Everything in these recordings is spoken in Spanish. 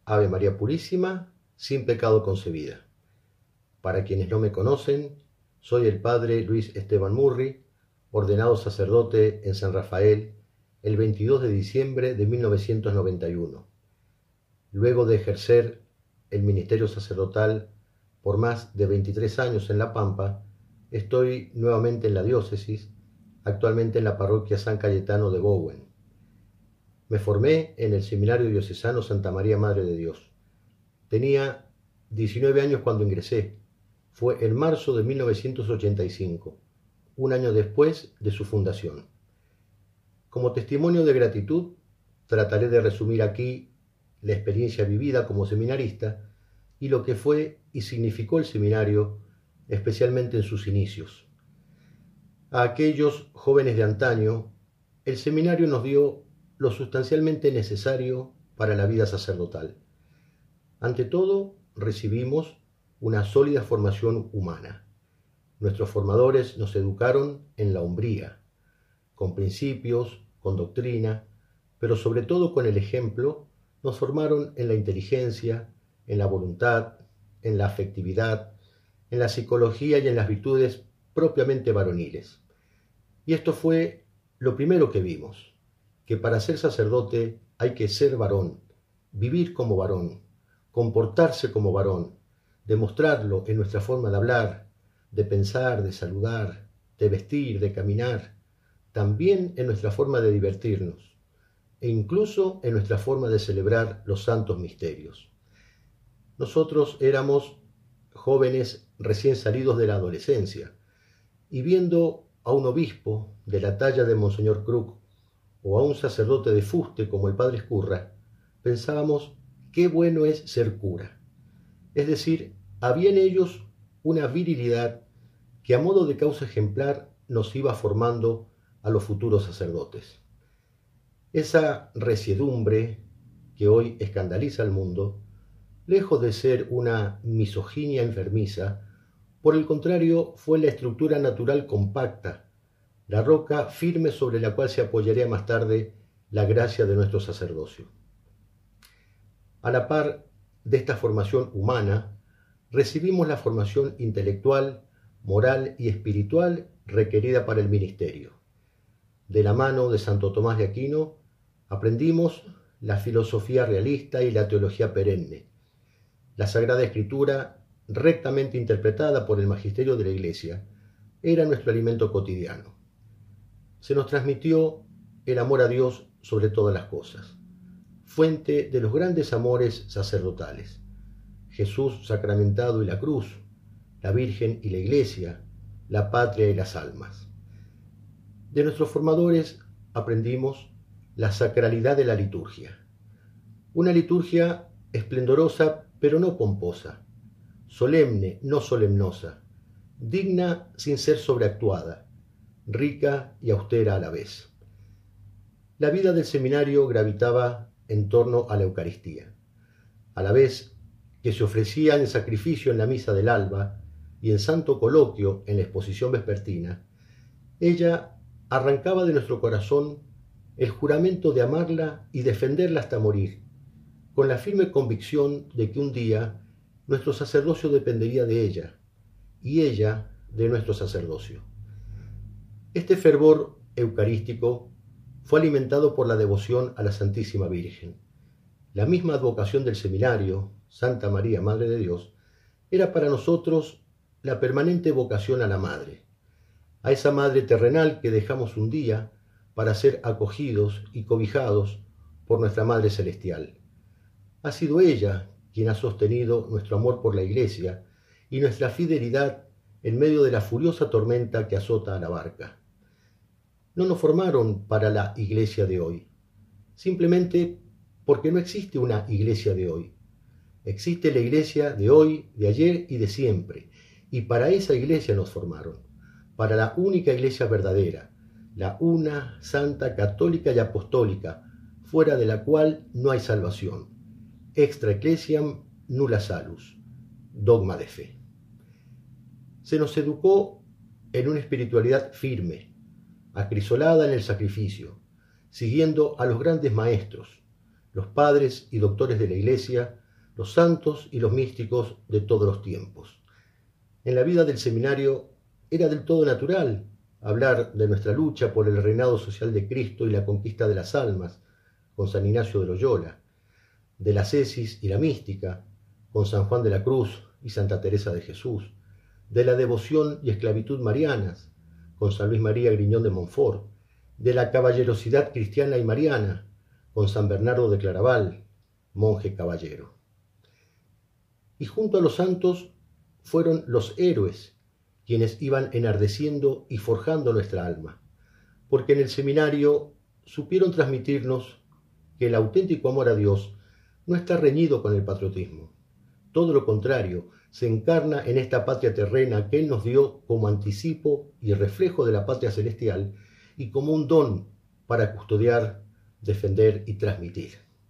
Ave María Purísima, sin pecado concebida. Para quienes no me conocen, soy el Padre Luis Esteban Murri, ordenado sacerdote en San Rafael el 22 de diciembre de 1991. Luego de ejercer el ministerio sacerdotal por más de 23 años en La Pampa, estoy nuevamente en la diócesis, actualmente en la parroquia San Cayetano de Bowen. Me formé en el Seminario Diocesano Santa María Madre de Dios. Tenía 19 años cuando ingresé. Fue en marzo de 1985, un año después de su fundación. Como testimonio de gratitud, trataré de resumir aquí la experiencia vivida como seminarista y lo que fue y significó el seminario, especialmente en sus inicios. A aquellos jóvenes de antaño, el seminario nos dio lo sustancialmente necesario para la vida sacerdotal. Ante todo, recibimos una sólida formación humana. Nuestros formadores nos educaron en la hombría, con principios, con doctrina, pero sobre todo con el ejemplo, nos formaron en la inteligencia, en la voluntad, en la afectividad, en la psicología y en las virtudes propiamente varoniles. Y esto fue lo primero que vimos, que para ser sacerdote hay que ser varón, vivir como varón, comportarse como varón, demostrarlo en nuestra forma de hablar, de pensar, de saludar, de vestir, de caminar, también en nuestra forma de divertirnos e incluso en nuestra forma de celebrar los santos misterios. Nosotros éramos jóvenes recién salidos de la adolescencia y viendo a un obispo de la talla de Monseñor Krug o a un sacerdote de fuste como el Padre Escurra, pensábamos qué bueno es ser cura. Es decir, había en ellos una virilidad que a modo de causa ejemplar nos iba formando a los futuros sacerdotes. Esa resiedumbre que hoy escandaliza al mundo, lejos de ser una misoginia enfermiza, por el contrario fue la estructura natural compacta, la roca firme sobre la cual se apoyaría más tarde la gracia de nuestro sacerdocio. A la par de esta formación humana, recibimos la formación intelectual, moral y espiritual requerida para el ministerio. De la mano de Santo Tomás de Aquino, aprendimos la filosofía realista y la teología perenne. La Sagrada Escritura, rectamente interpretada por el magisterio de la Iglesia, era nuestro alimento cotidiano. Se nos transmitió el amor a Dios sobre todas las cosas, fuente de los grandes amores sacerdotales. Jesús sacramentado y la cruz, la Virgen y la Iglesia, la patria y las almas. De nuestros formadores aprendimos la sacralidad de la liturgia. Una liturgia esplendorosa pero no pomposa, solemne, no solemnosa, digna sin ser sobreactuada, rica y austera a la vez. La vida del seminario gravitaba en torno a la Eucaristía. A la vez que se ofrecía en sacrificio en la misa del alba y en santo coloquio en la exposición vespertina, ella arrancaba de nuestro corazón el juramento de amarla y defenderla hasta morir, con la firme convicción de que un día nuestro sacerdocio dependería de ella y ella de nuestro sacerdocio. Este fervor eucarístico fue alimentado por la devoción a la Santísima Virgen. La misma advocación del seminario, Santa María, Madre de Dios, era para nosotros la permanente vocación a la Madre, a esa Madre terrenal que dejamos un día para ser acogidos y cobijados por nuestra Madre Celestial. Ha sido ella quien ha sostenido nuestro amor por la Iglesia y nuestra fidelidad en medio de la furiosa tormenta que azota a la barca. No nos formaron para la Iglesia de hoy, simplemente porque no existe una Iglesia de hoy. Existe la Iglesia de hoy, de ayer y de siempre, y para esa Iglesia nos formaron, para la única Iglesia verdadera, la una, santa, católica y apostólica, fuera de la cual no hay salvación. Extra ecclesiam nulla salus, dogma de fe. Se nos educó en una espiritualidad firme, acrisolada en el sacrificio, siguiendo a los grandes maestros, los padres y doctores de la Iglesia, los santos y los místicos de todos los tiempos. En la vida del seminario era del todo natural hablar de nuestra lucha por el reinado social de Cristo y la conquista de las almas, con San Ignacio de Loyola, de la ascesis y la mística, con San Juan de la Cruz y Santa Teresa de Jesús, de la devoción y esclavitud marianas, con San Luis María Griñón de Montfort, de la caballerosidad cristiana y mariana, con San Bernardo de Claraval, monje caballero. Y junto a los santos fueron los héroes quienes iban enardeciendo y forjando nuestra alma, porque en el seminario supieron transmitirnos que el auténtico amor a Dios no está reñido con el patriotismo. Todo lo contrario, se encarna en esta patria terrena que Él nos dio como anticipo y reflejo de la patria celestial y como un don para custodiar, defender y transmitir.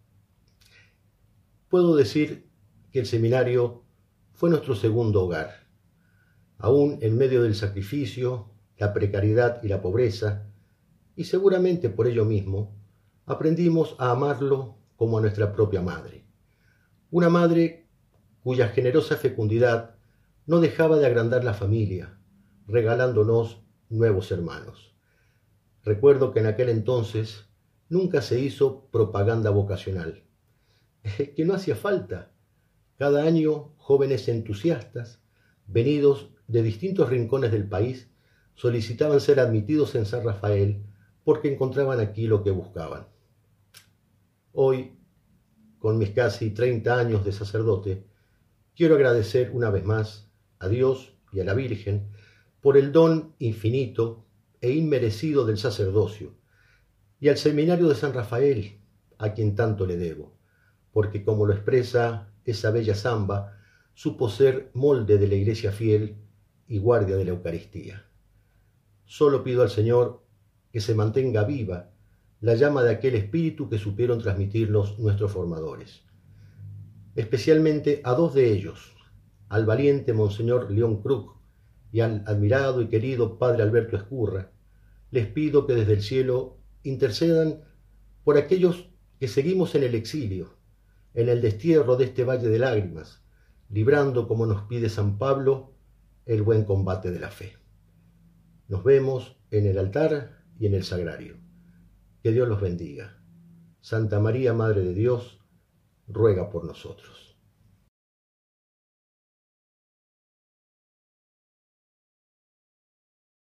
Puedo decir que el seminario fue nuestro segundo hogar. Aún en medio del sacrificio, la precariedad y la pobreza, y seguramente por ello mismo, aprendimos a amarlo como a nuestra propia madre. Una madre cuya generosa fecundidad no dejaba de agrandar la familia, regalándonos nuevos hermanos. Recuerdo que en aquel entonces nunca se hizo propaganda vocacional, que no hacía falta. Cada año jóvenes entusiastas, venidos de distintos rincones del país, solicitaban ser admitidos en San Rafael porque encontraban aquí lo que buscaban. Hoy, con mis casi 30 años de sacerdote, quiero agradecer una vez más a Dios y a la Virgen por el don infinito e inmerecido del sacerdocio, y al seminario de San Rafael, a quien tanto le debo, porque como lo expresa esa bella samba, supo ser molde de la Iglesia fiel y guardia de la Eucaristía. Solo pido al Señor que se mantenga viva la llama de aquel espíritu que supieron transmitirnos nuestros formadores. Especialmente a dos de ellos, al valiente Monseñor León Krug y al admirado y querido Padre Alberto Escurra, les pido que desde el cielo intercedan por aquellos que seguimos en el exilio, en el destierro de este valle de lágrimas, librando, como nos pide San Pablo, el buen combate de la fe. Nos vemos en el altar y en el sagrario. Que Dios los bendiga. Santa María, Madre de Dios, ruega por nosotros.